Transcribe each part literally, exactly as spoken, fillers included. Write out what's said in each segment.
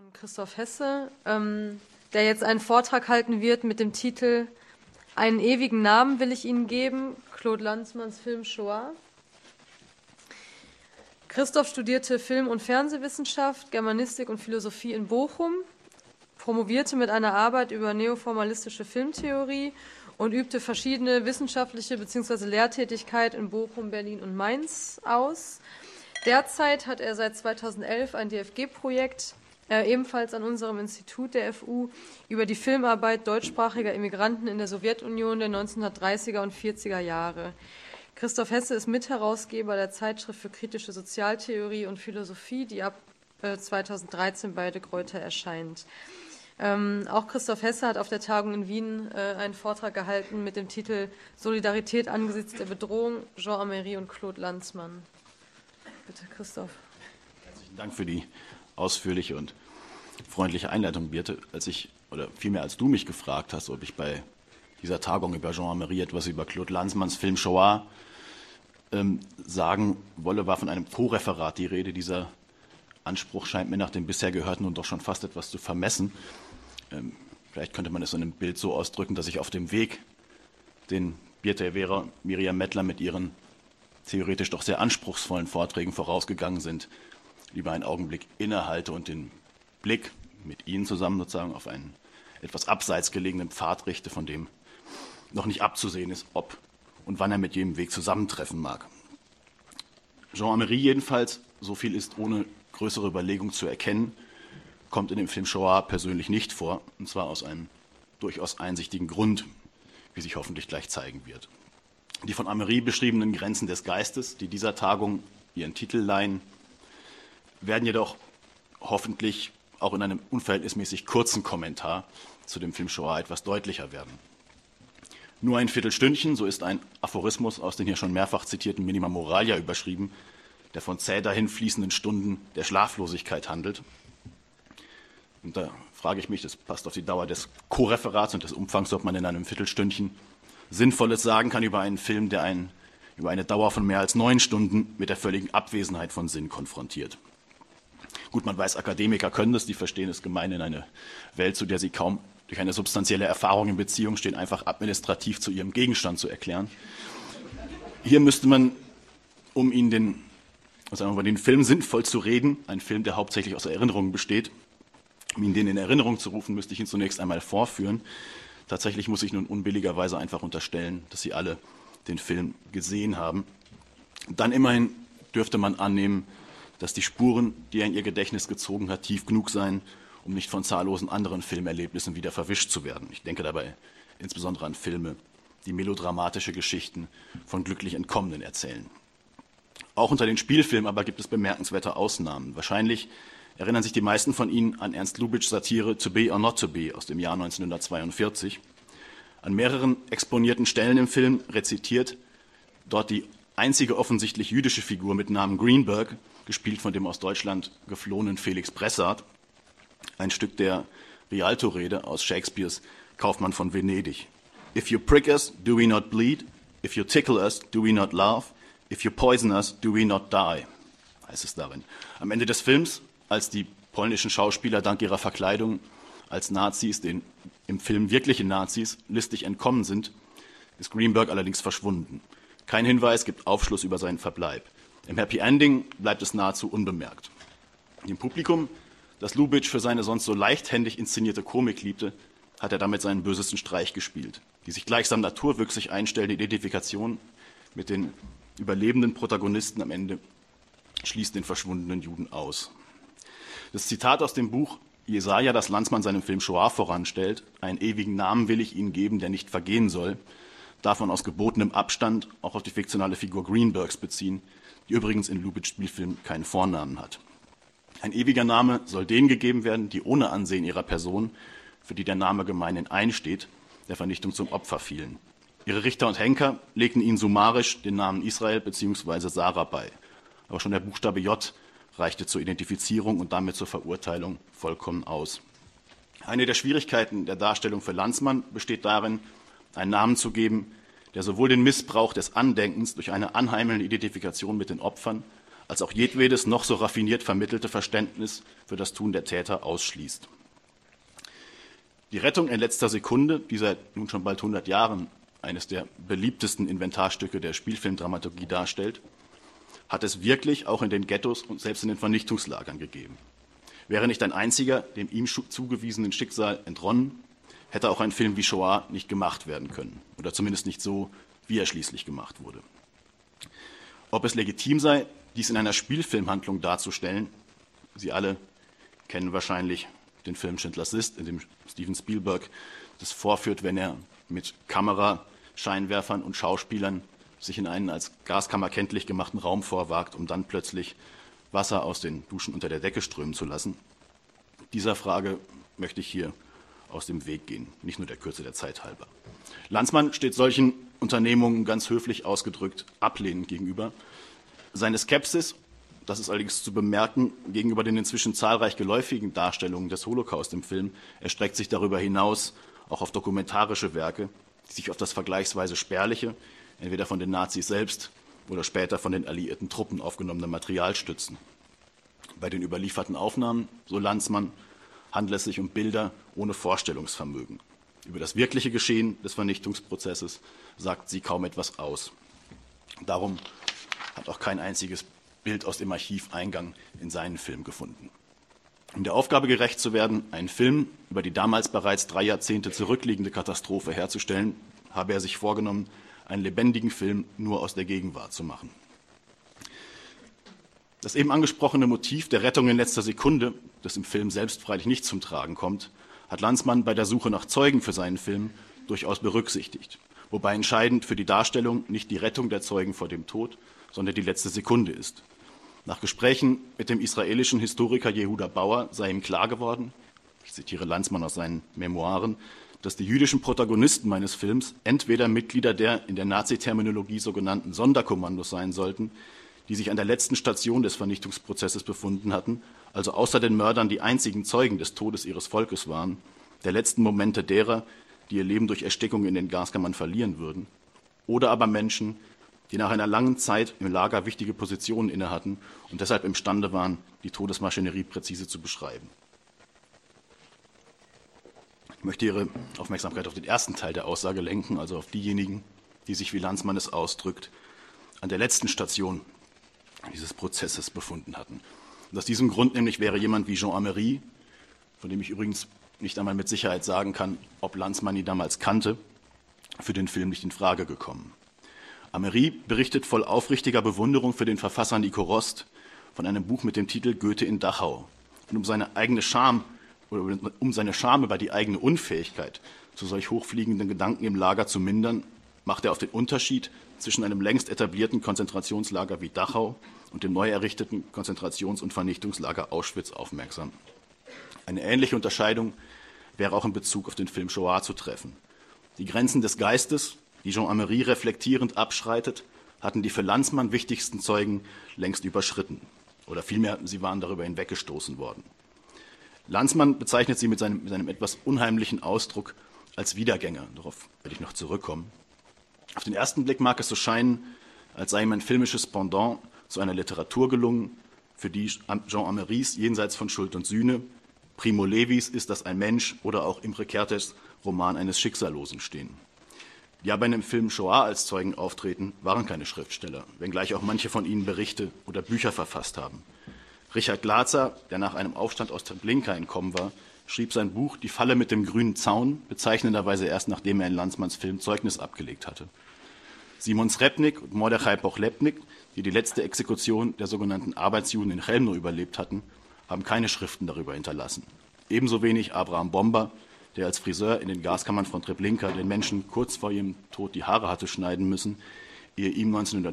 von Christoph Hesse, ähm, der jetzt einen Vortrag halten wird mit dem Titel "Einen ewigen Namen will ich Ihnen geben", Claude Lanzmanns Film Shoah. Christoph studierte Film- und Fernsehwissenschaft, Germanistik und Philosophie in Bochum, promovierte mit einer Arbeit über neoformalistische Filmtheorie und übte verschiedene wissenschaftliche bzw. Lehrtätigkeit in Bochum, Berlin und Mainz aus. Derzeit hat er seit zweitausendelf ein D F G-Projekt, äh, ebenfalls an unserem Institut der F U, über die Filmarbeit deutschsprachiger Immigranten in der Sowjetunion der neunzehnhundertdreißiger und vierziger Jahre. Christoph Hesse ist Mitherausgeber der Zeitschrift für kritische Sozialtheorie und Philosophie, die ab äh, zweitausenddreizehn bei De Gruyter erscheint. Ähm, auch Christoph Hesse hat auf der Tagung in Wien äh, einen Vortrag gehalten mit dem Titel "Solidarität angesichts der Bedrohung, Jean Amery und Claude Lanzmann". Bitte, Christoph. Herzlichen Dank für die ausführliche und freundliche Einleitung, Birte. Als ich, oder vielmehr als du mich gefragt hast, ob ich bei dieser Tagung über Jean Amery etwas über Claude Lanzmanns Film Shoah ähm, sagen wolle, war von einem Co-Referat die Rede. Dieser Anspruch scheint mir nach dem bisher Gehörten nun doch schon fast etwas zu vermessen. Ähm, vielleicht könnte man es in einem Bild so ausdrücken, dass ich auf dem Weg, den Birte Vera, Miriam Mettler mit ihren theoretisch doch sehr anspruchsvollen Vorträgen vorausgegangen sind, lieber einen Augenblick innehalte und den Blick mit Ihnen zusammen sozusagen auf einen etwas abseits gelegenen Pfad richte, von dem noch nicht abzusehen ist, ob und wann er mit jedem Weg zusammentreffen mag. Jean Amery jedenfalls, so viel ist ohne größere Überlegung zu erkennen, kommt in dem Film Shoah persönlich nicht vor, und zwar aus einem durchaus einsichtigen Grund, wie sich hoffentlich gleich zeigen wird. Die von Amery beschriebenen Grenzen des Geistes, die dieser Tagung ihren Titel leihen, werden jedoch hoffentlich auch in einem unverhältnismäßig kurzen Kommentar zu dem Film Shoah etwas deutlicher werden. Nur ein Viertelstündchen, so ist ein Aphorismus aus den hier schon mehrfach zitierten Minima Moralia überschrieben, der von zäh dahin fließenden Stunden der Schlaflosigkeit handelt. Und da frage ich mich, das passt auf die Dauer des Co-Referats und des Umfangs, ob man in einem Viertelstündchen Sinnvolles sagen kann über einen Film, der einen über eine Dauer von mehr als neun Stunden mit der völligen Abwesenheit von Sinn konfrontiert. Gut, man weiß, Akademiker können das, die verstehen es gemeinhin, eine Welt, zu der sie kaum durch eine substanzielle Erfahrung in Beziehung stehen, einfach administrativ zu ihrem Gegenstand zu erklären. Hier müsste man, um Ihnen den, also über den Film sinnvoll zu reden, ein Film, der hauptsächlich aus Erinnerungen besteht, um Ihnen den in Erinnerung zu rufen, müsste ich ihn zunächst einmal vorführen. Tatsächlich muss ich nun unbilligerweise einfach unterstellen, dass Sie alle den Film gesehen haben. Dann immerhin dürfte man annehmen, dass die Spuren, die er in Ihr Gedächtnis gezogen hat, tief genug seien, um nicht von zahllosen anderen Filmerlebnissen wieder verwischt zu werden. Ich denke dabei insbesondere an Filme, die melodramatische Geschichten von glücklich Entkommenen erzählen. Auch unter den Spielfilmen aber gibt es bemerkenswerte Ausnahmen. Wahrscheinlich erinnern sich die meisten von Ihnen an Ernst Lubitschs Satire To Be or Not to Be aus dem Jahr neunzehnhundertzweiundvierzig. An mehreren exponierten Stellen im Film rezitiert dort die einzige offensichtlich jüdische Figur mit Namen Greenberg, gespielt von dem aus Deutschland geflohenen Felix Bressart, ein Stück der Rialto-Rede aus Shakespeares Kaufmann von Venedig. If you prick us, do we not bleed? If you tickle us, do we not laugh? If you poison us, do we not die? Heißt es darin. Am Ende des Films, als die polnischen Schauspieler dank ihrer Verkleidung als Nazis, den im Film wirklichen Nazis, listig entkommen sind, ist Greenberg allerdings verschwunden. Kein Hinweis gibt Aufschluss über seinen Verbleib. Im Happy Ending bleibt es nahezu unbemerkt. Dem Publikum, das Lubitsch für seine sonst so leichthändig inszenierte Komik liebte, hat er damit seinen bösesten Streich gespielt. Die sich gleichsam naturwüchsig einstellende Identifikation mit den überlebenden Protagonisten am Ende schließt den verschwundenen Juden aus. Das Zitat aus dem Buch Jesaja, das Lanzmann seinem Film Shoah voranstellt, einen ewigen Namen will ich Ihnen geben, der nicht vergehen soll, darf man aus gebotenem Abstand auch auf die fiktionale Figur Greenbergs beziehen, die übrigens in Lubitschs Spielfilm keinen Vornamen hat. Ein ewiger Name soll denen gegeben werden, die ohne Ansehen ihrer Person, für die der Name gemeinhin einsteht, der Vernichtung zum Opfer fielen. Ihre Richter und Henker legten ihnen summarisch den Namen Israel bzw. Sarah bei. Aber schon der Buchstabe J reichte zur Identifizierung und damit zur Verurteilung vollkommen aus. Eine der Schwierigkeiten der Darstellung für Lanzmann besteht darin, einen Namen zu geben, der sowohl den Missbrauch des Andenkens durch eine anheimelnde Identifikation mit den Opfern als auch jedwedes noch so raffiniert vermittelte Verständnis für das Tun der Täter ausschließt. Die Rettung in letzter Sekunde, die seit nun schon bald hundert Jahren eines der beliebtesten Inventarstücke der Spielfilmdramaturgie darstellt, hat es wirklich auch in den Ghettos und selbst in den Vernichtungslagern gegeben. Wäre nicht ein einziger dem ihm zugewiesenen Schicksal entronnen, hätte auch ein Film wie Shoah nicht gemacht werden können. Oder zumindest nicht so, wie er schließlich gemacht wurde. Ob es legitim sei, dies in einer Spielfilmhandlung darzustellen, Sie alle kennen wahrscheinlich den Film Schindlers List, in dem Steven Spielberg das vorführt, wenn er mit Kamera, Scheinwerfern und Schauspielern sich in einen als Gaskammer kenntlich gemachten Raum vorwagt, um dann plötzlich Wasser aus den Duschen unter der Decke strömen zu lassen. Dieser Frage möchte ich hier aus dem Weg gehen, nicht nur der Kürze der Zeit halber. Lanzmann steht solchen Unternehmungen ganz höflich ausgedrückt ablehnend gegenüber. Seine Skepsis, das ist allerdings zu bemerken, gegenüber den inzwischen zahlreich geläufigen Darstellungen des Holocaust im Film, erstreckt sich darüber hinaus auch auf dokumentarische Werke, die sich auf das vergleichsweise spärliche, entweder von den Nazis selbst oder später von den alliierten Truppen aufgenommene Material stützen. Bei den überlieferten Aufnahmen, so Lanzmann, handelt es sich um Bilder ohne Vorstellungsvermögen. Über das wirkliche Geschehen des Vernichtungsprozesses sagt sie kaum etwas aus. Darum hat auch kein einziges Bild aus dem Archiv Eingang in seinen Film gefunden. Um der Aufgabe gerecht zu werden, einen Film über die damals bereits drei Jahrzehnte zurückliegende Katastrophe herzustellen, habe er sich vorgenommen, einen lebendigen Film nur aus der Gegenwart zu machen. Das eben angesprochene Motiv der Rettung in letzter Sekunde, das im Film selbst freilich nicht zum Tragen kommt, hat Lanzmann bei der Suche nach Zeugen für seinen Film durchaus berücksichtigt. Wobei entscheidend für die Darstellung nicht die Rettung der Zeugen vor dem Tod, sondern die letzte Sekunde ist. Nach Gesprächen mit dem israelischen Historiker Jehuda Bauer sei ihm klar geworden, ich zitiere Lanzmann aus seinen Memoiren, dass die jüdischen Protagonisten meines Films entweder Mitglieder der in der Nazi-Terminologie sogenannten Sonderkommandos sein sollten, die sich an der letzten Station des Vernichtungsprozesses befunden hatten, also außer den Mördern die einzigen Zeugen des Todes ihres Volkes waren, der letzten Momente derer, die ihr Leben durch Erstickung in den Gaskammern verlieren würden, oder aber Menschen, die nach einer langen Zeit im Lager wichtige Positionen innehatten und deshalb imstande waren, die Todesmaschinerie präzise zu beschreiben. Ich möchte Ihre Aufmerksamkeit auf den ersten Teil der Aussage lenken, also auf diejenigen, die sich, wie Lanzmann es ausdrückt, an der letzten Station dieses Prozesses befunden hatten. Und aus diesem Grund nämlich wäre jemand wie Jean Amery, von dem ich übrigens nicht einmal mit Sicherheit sagen kann, ob Lanzmann ihn damals kannte, für den Film nicht in Frage gekommen. Amery berichtet voll aufrichtiger Bewunderung für den Verfasser Nico Rost von einem Buch mit dem Titel Goethe in Dachau. Und um seine eigene Scham oder um seine Scham über die eigene Unfähigkeit, zu solch hochfliegenden Gedanken im Lager zu mindern, macht er auf den Unterschied zwischen einem längst etablierten Konzentrationslager wie Dachau und dem neu errichteten Konzentrations- und Vernichtungslager Auschwitz aufmerksam. Eine ähnliche Unterscheidung wäre auch in Bezug auf den Film Shoah zu treffen. Die Grenzen des Geistes, die Jean Amery reflektierend abschreitet, hatten die für Lanzmann wichtigsten Zeugen längst überschritten. Oder vielmehr, sie waren darüber hinweggestoßen worden. Lanzmann bezeichnet sie mit seinem, mit seinem etwas unheimlichen Ausdruck als Wiedergänger. Darauf werde ich noch zurückkommen. Auf den ersten Blick mag es so scheinen, als sei ihm ein filmisches Pendant zu einer Literatur gelungen, für die Jean Amerys Jenseits von Schuld und Sühne, Primo Levis Ist das ein Mensch oder auch Imre Kertész Roman eines Schicksallosen stehen. Die aber in dem Film Shoah als Zeugen auftreten, waren keine Schriftsteller, wenngleich auch manche von ihnen Berichte oder Bücher verfasst haben. Richard Glatzer, der nach einem Aufstand aus Treblinka entkommen war, schrieb sein Buch Die Falle mit dem grünen Zaun, bezeichnenderweise erst nachdem er in Lanzmanns Film Zeugnis abgelegt hatte. Simon Srebnik und Mordechai Pochlepnik, die die letzte Exekution der sogenannten Arbeitsjuden in Chelmno überlebt hatten, haben keine Schriften darüber hinterlassen. Ebenso wenig Abraham Bomber, der als Friseur in den Gaskammern von Treblinka den Menschen kurz vor ihrem Tod die Haare hatte schneiden müssen, ehe ihm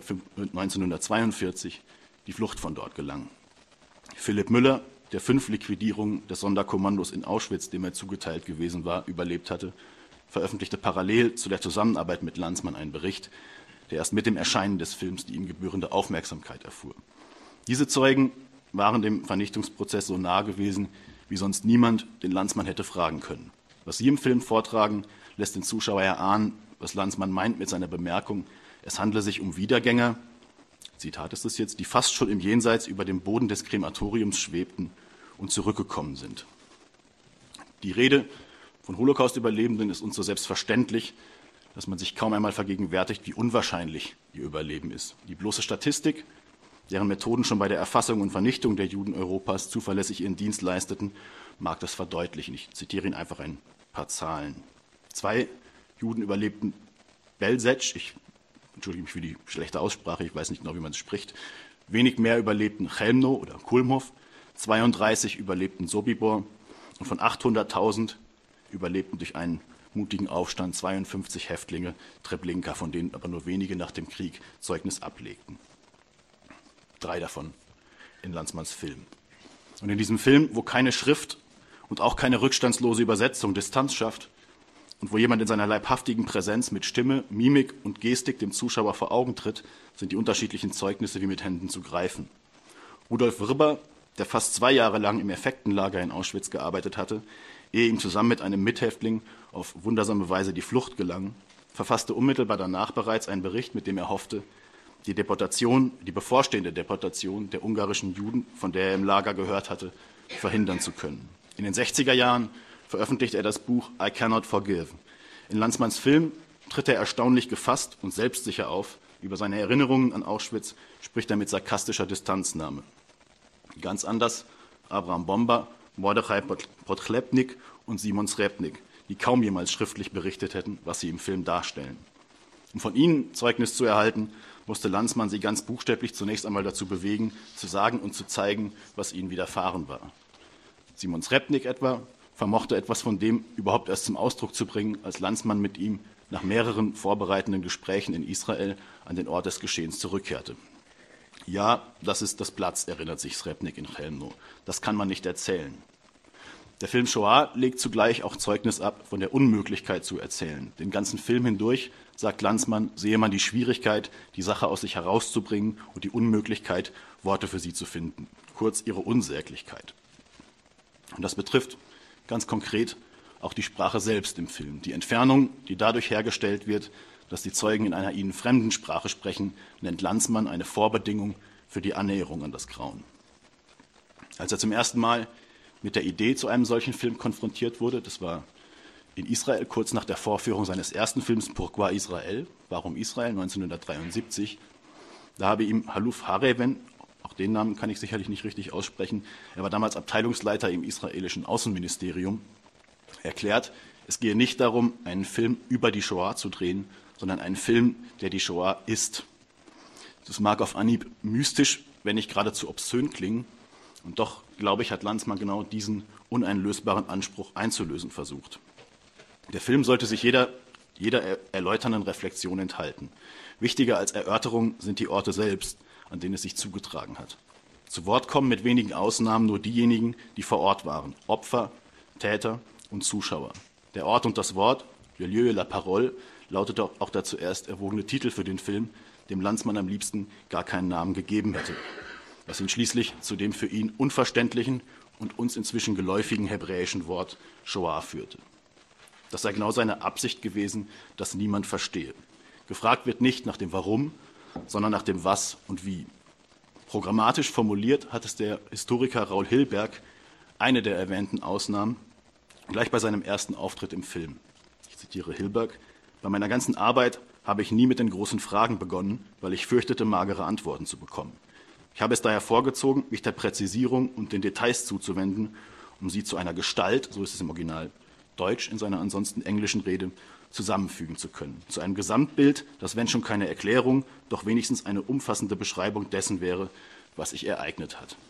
neunzehnhundertzweiundvierzig die Flucht von dort gelang. Philipp Müller, der fünf Liquidierungen des Sonderkommandos in Auschwitz, dem er zugeteilt gewesen war, überlebt hatte, veröffentlichte parallel zu der Zusammenarbeit mit Lanzmann einen Bericht, der erst mit dem Erscheinen des Films die ihm gebührende Aufmerksamkeit erfuhr. Diese Zeugen waren dem Vernichtungsprozess so nahe gewesen, wie sonst niemand den Lanzmann hätte fragen können. Was sie im Film vortragen, lässt den Zuschauer erahnen, was Lanzmann meint mit seiner Bemerkung, es handle sich um Wiedergänger, Zitat ist es jetzt, die fast schon im Jenseits über dem Boden des Krematoriums schwebten und zurückgekommen sind. Die Rede von Holocaust-Überlebenden ist uns so selbstverständlich, dass man sich kaum einmal vergegenwärtigt, wie unwahrscheinlich ihr Überleben ist. Die bloße Statistik, deren Methoden schon bei der Erfassung und Vernichtung der Juden Europas zuverlässig ihren Dienst leisteten, mag das verdeutlichen. Ich zitiere Ihnen einfach ein paar Zahlen. Zwei Juden überlebten Belzec, ich entschuldige mich für die schlechte Aussprache, ich weiß nicht genau, wie man es spricht. Wenig mehr überlebten Chelmno oder Kulmhof, zweiunddreißig überlebten Sobibor und von achthunderttausend überlebten durch einen mutigen Aufstand zweiundfünfzig Häftlinge Treblinka, von denen aber nur wenige nach dem Krieg Zeugnis ablegten. Drei davon in Landsmanns Film. Und in diesem Film, wo keine Schrift und auch keine rückstandslose Übersetzung Distanz schafft und wo jemand in seiner leibhaftigen Präsenz mit Stimme, Mimik und Gestik dem Zuschauer vor Augen tritt, sind die unterschiedlichen Zeugnisse wie mit Händen zu greifen. Rudolf Vrba, der fast zwei Jahre lang im Effektenlager in Auschwitz gearbeitet hatte, ehe ihm zusammen mit einem Mithäftling auf wundersame Weise die Flucht gelang, verfasste unmittelbar danach bereits einen Bericht, mit dem er hoffte, die Deportation, die bevorstehende Deportation der ungarischen Juden, von der er im Lager gehört hatte, verhindern zu können. In den sechziger Jahren veröffentlichte er das Buch I Cannot Forgive. In Landsmanns Film tritt er erstaunlich gefasst und selbstsicher auf. Über seine Erinnerungen an Auschwitz spricht er mit sarkastischer Distanznahme. Ganz anders Abraham Bomba, Mordechai Podchlepnik und Simon Srebnik, die kaum jemals schriftlich berichtet hätten, was sie im Film darstellen. Um von ihnen Zeugnis zu erhalten, musste Landsmann sie ganz buchstäblich zunächst einmal dazu bewegen, zu sagen und zu zeigen, was ihnen widerfahren war. Simon Srebnik etwa vermochte etwas von dem überhaupt erst zum Ausdruck zu bringen, als Landsmann mit ihm nach mehreren vorbereitenden Gesprächen in Israel an den Ort des Geschehens zurückkehrte. Ja, das ist das Platz, erinnert sich Srebnik in Chelmno. Das kann man nicht erzählen. Der Film Shoah legt zugleich auch Zeugnis ab von der Unmöglichkeit zu erzählen. Den ganzen Film hindurch, sagt Landsmann, sehe man die Schwierigkeit, die Sache aus sich herauszubringen und die Unmöglichkeit, Worte für sie zu finden. Kurz ihre Unsäglichkeit. Und das betrifft ganz konkret auch die Sprache selbst im Film. Die Entfernung, die dadurch hergestellt wird, dass die Zeugen in einer ihnen fremden Sprache sprechen, nennt Landsmann eine Vorbedingung für die Annäherung an das Grauen. Als er zum ersten Mal mit der Idee zu einem solchen Film konfrontiert wurde, das war in Israel kurz nach der Vorführung seines ersten Films Pourquoi Israel, Warum Israel, neunzehnhundertdreiundsiebzig, da habe ihm Haluf Hareven, auch den Namen kann ich sicherlich nicht richtig aussprechen, er war damals Abteilungsleiter im israelischen Außenministerium, erklärt, es gehe nicht darum, einen Film über die Shoah zu drehen, sondern einen Film, der die Shoah ist. Das mag auf Anhieb mystisch, wenn nicht geradezu obszön klingen, und doch, glaube ich, hat Landsmann genau diesen uneinlösbaren Anspruch einzulösen versucht. Der Film sollte sich jeder, jeder erläuternden Reflexion enthalten. Wichtiger als Erörterung sind die Orte selbst, an denen es sich zugetragen hat. Zu Wort kommen mit wenigen Ausnahmen nur diejenigen, die vor Ort waren, Opfer, Täter und Zuschauer. Der Ort und das Wort, Le lieu et la parole, lautet auch der zuerst erwogene Titel für den Film, dem Landsmann am liebsten gar keinen Namen gegeben hätte, was ihn schließlich zu dem für ihn unverständlichen und uns inzwischen geläufigen hebräischen Wort Shoah führte. Das sei genau seine Absicht gewesen, dass niemand verstehe. Gefragt wird nicht nach dem Warum, sondern nach dem Was und Wie. Programmatisch formuliert hat es der Historiker Raul Hilberg, eine der erwähnten Ausnahmen, gleich bei seinem ersten Auftritt im Film. Ich zitiere Hilberg: Bei meiner ganzen Arbeit habe ich nie mit den großen Fragen begonnen, weil ich fürchtete, magere Antworten zu bekommen. Ich habe es daher vorgezogen, mich der Präzisierung und den Details zuzuwenden, um sie zu einer Gestalt, so ist es im Original Deutsch in seiner ansonsten englischen Rede, zusammenfügen zu können. Zu einem Gesamtbild, das, wenn schon keine Erklärung, doch wenigstens eine umfassende Beschreibung dessen wäre, was sich ereignet hat.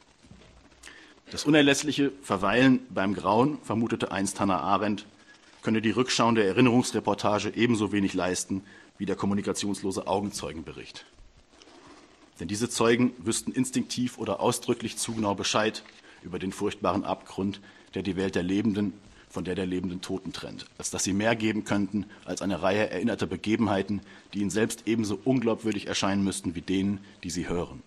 Das unerlässliche Verweilen beim Grauen, vermutete einst Hannah Arendt, könne die rückschauende Erinnerungsreportage ebenso wenig leisten wie der kommunikationslose Augenzeugenbericht. Denn diese Zeugen wüssten instinktiv oder ausdrücklich zu genau Bescheid über den furchtbaren Abgrund, der die Welt der Lebenden von der der lebenden Toten trennt, als dass sie mehr geben könnten als eine Reihe erinnerter Begebenheiten, die ihnen selbst ebenso unglaubwürdig erscheinen müssten wie denen, die sie hören.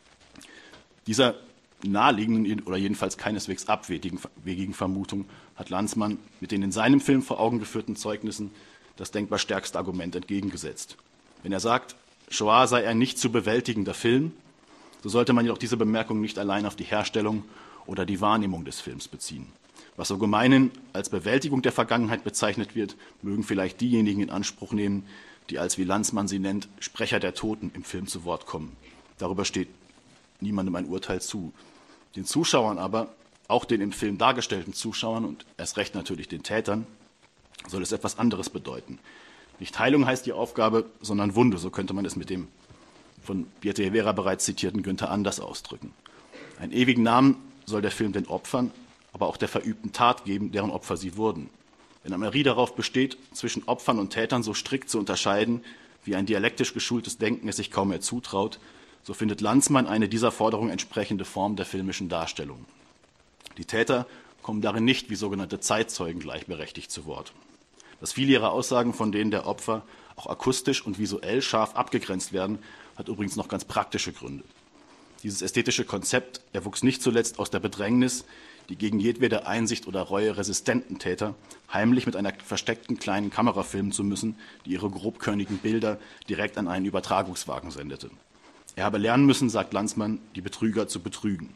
Dieser naheliegenden oder jedenfalls keineswegs abwegigen Vermutung hat Landsmann mit den in seinem Film vor Augen geführten Zeugnissen das denkbar stärkste Argument entgegengesetzt. Wenn er sagt, Shoah sei ein nicht zu bewältigender Film, so sollte man jedoch diese Bemerkung nicht allein auf die Herstellung oder die Wahrnehmung des Films beziehen. Was so gemeinhin als Bewältigung der Vergangenheit bezeichnet wird, mögen vielleicht diejenigen in Anspruch nehmen, die als, wie Lanzmann sie nennt, Sprecher der Toten im Film zu Wort kommen. Darüber steht niemandem ein Urteil zu. Den Zuschauern aber, auch den im Film dargestellten Zuschauern und erst recht natürlich den Tätern, soll es etwas anderes bedeuten. Nicht Heilung heißt die Aufgabe, sondern Wunde, so könnte man es mit dem von Birte Rivera bereits zitierten Günther Anders ausdrücken. Einen ewigen Namen soll der Film den Opfern, aber auch der verübten Tat geben, deren Opfer sie wurden. Wenn Amery darauf besteht, zwischen Opfern und Tätern so strikt zu unterscheiden, wie ein dialektisch geschultes Denken es sich kaum mehr zutraut, so findet Lanzmann eine dieser Forderungen entsprechende Form der filmischen Darstellung. Die Täter kommen darin nicht wie sogenannte Zeitzeugen gleichberechtigt zu Wort. Dass viele ihrer Aussagen von denen der Opfer auch akustisch und visuell scharf abgegrenzt werden, hat übrigens noch ganz praktische Gründe. Dieses ästhetische Konzept erwuchs nicht zuletzt aus der Bedrängnis, die gegen jedwede Einsicht oder Reue resistenten Täter heimlich mit einer versteckten kleinen Kamera filmen zu müssen, die ihre grobkörnigen Bilder direkt an einen Übertragungswagen sendete. Er habe lernen müssen, sagt Lanzmann, die Betrüger zu betrügen.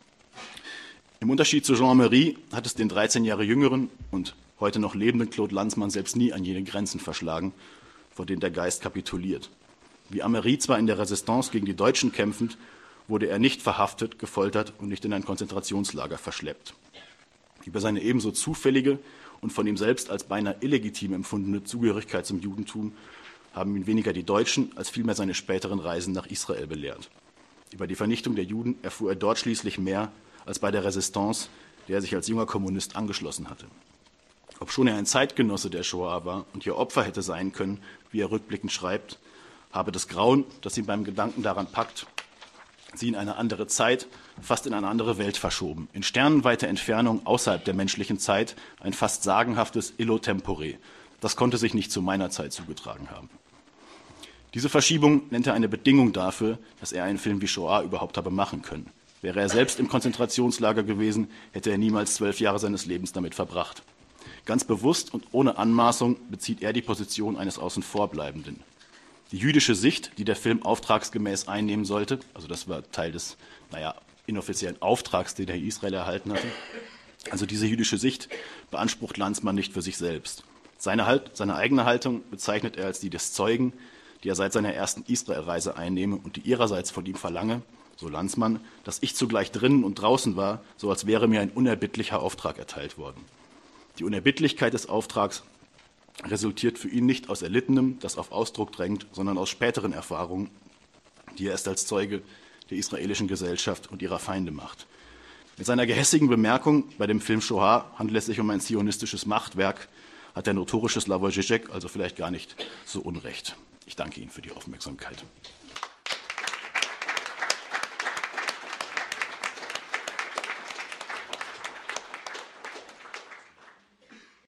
Im Unterschied zu Jean Amery hat es den dreizehn Jahre jüngeren und heute noch lebenden Claude Lanzmann selbst nie an jene Grenzen verschlagen, vor denen der Geist kapituliert. Wie Amery zwar in der Resistance gegen die Deutschen kämpfend, wurde er nicht verhaftet, gefoltert und nicht in ein Konzentrationslager verschleppt. Über seine ebenso zufällige und von ihm selbst als beinahe illegitim empfundene Zugehörigkeit zum Judentum haben ihn weniger die Deutschen als vielmehr seine späteren Reisen nach Israel belehrt. Über die Vernichtung der Juden erfuhr er dort schließlich mehr als bei der Resistance, der er sich als junger Kommunist angeschlossen hatte. Obschon er ein Zeitgenosse der Shoah war und ihr Opfer hätte sein können, wie er rückblickend schreibt, habe das Grauen, das ihn beim Gedanken daran packt, sie in eine andere Zeit, fast in eine andere Welt verschoben. In sternenweiter Entfernung außerhalb der menschlichen Zeit ein fast sagenhaftes Illo Tempore. Das konnte sich nicht zu meiner Zeit zugetragen haben. Diese Verschiebung nennt er eine Bedingung dafür, dass er einen Film wie Shoah überhaupt habe machen können. Wäre er selbst im Konzentrationslager gewesen, hätte er niemals zwölf Jahre seines Lebens damit verbracht. Ganz bewusst und ohne Anmaßung bezieht er die Position eines Außenvorbleibenden. Die jüdische Sicht, die der Film auftragsgemäß einnehmen sollte, also das war Teil des, naja, inoffiziellen Auftrags, den er Israel erhalten hatte, also diese jüdische Sicht beansprucht Lanzmann nicht für sich selbst. Seine, halt, seine eigene Haltung bezeichnet er als die des Zeugen, die er seit seiner ersten Israelreise einnehme und die ihrerseits von ihm verlange, so Lanzmann, dass ich zugleich drinnen und draußen war, so als wäre mir ein unerbittlicher Auftrag erteilt worden. Die Unerbittlichkeit des Auftrags resultiert für ihn nicht aus Erlittenem, das auf Ausdruck drängt, sondern aus späteren Erfahrungen, die er erst als Zeuge der israelischen Gesellschaft und ihrer Feinde macht. Mit seiner gehässigen Bemerkung, bei dem Film Shoah handelt es sich um ein zionistisches Machtwerk, hat der notorische Slavoj Žižek also vielleicht gar nicht so unrecht. Ich danke Ihnen für die Aufmerksamkeit.